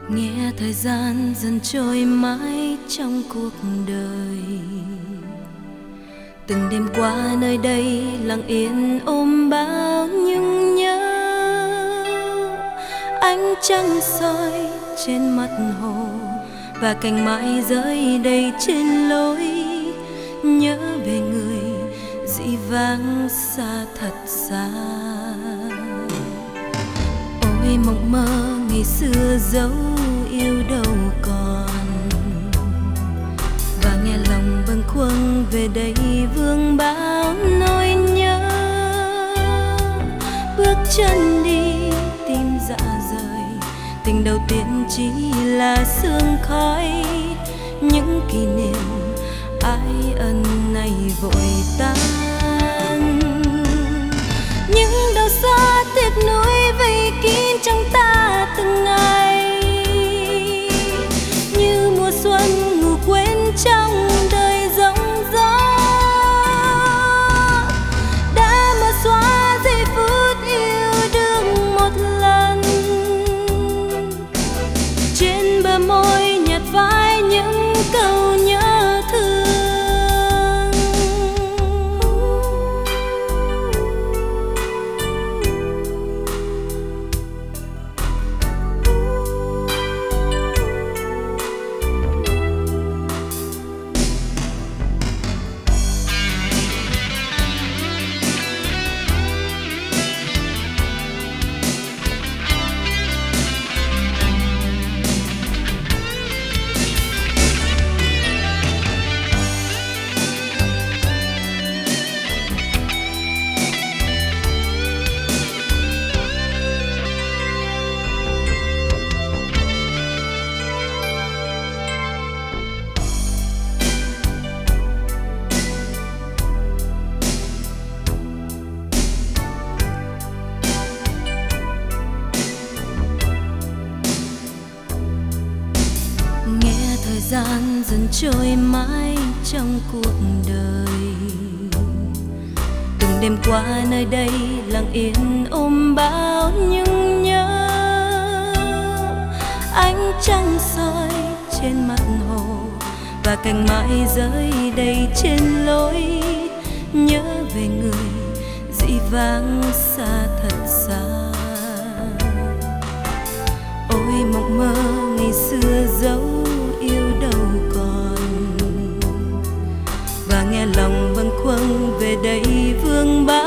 Nghe thời gian dần trôi mãi trong cuộc đời, từng đêm qua nơi đây lặng yên ôm bao nhung nhớ. Ánh trăng soi trên mặt hồ và cành mai rơi đầy trên lối, nhớ về người dĩ vãng xa thật xa. Ôi mộng mơ ngày xưa dấu yêu đâu còn, và nghe lòng bâng khuâng về đây vương bao nỗi nhớ. Bước chân đi tim dạ rời, tình đầu tiên chỉ là sương khói. Những kỷ niệm ái ân này vội tan, những đau xót tiếc nuối vây kín trong ta từng ngày. Như mùa xuân ngủ quên trong đời giông gió, đã mở xóa giây phút yêu đương một lần. Trên bờ môi nhạt phai những câu nhớ thương. Thời gian dần trôi mãi trong cuộc đời, từng đêm qua nơi đây lặng yên ôm bao nhung nhớ. Ánh trăng soi trên mặt hồ và cành mai rơi đầy trên lối, nhớ về người dĩ vãng xa thật xa. Ôi mộng mơ ngày xưa dấu yêu đâu còn, và nghe lòng bâng khuâng về đây vương bá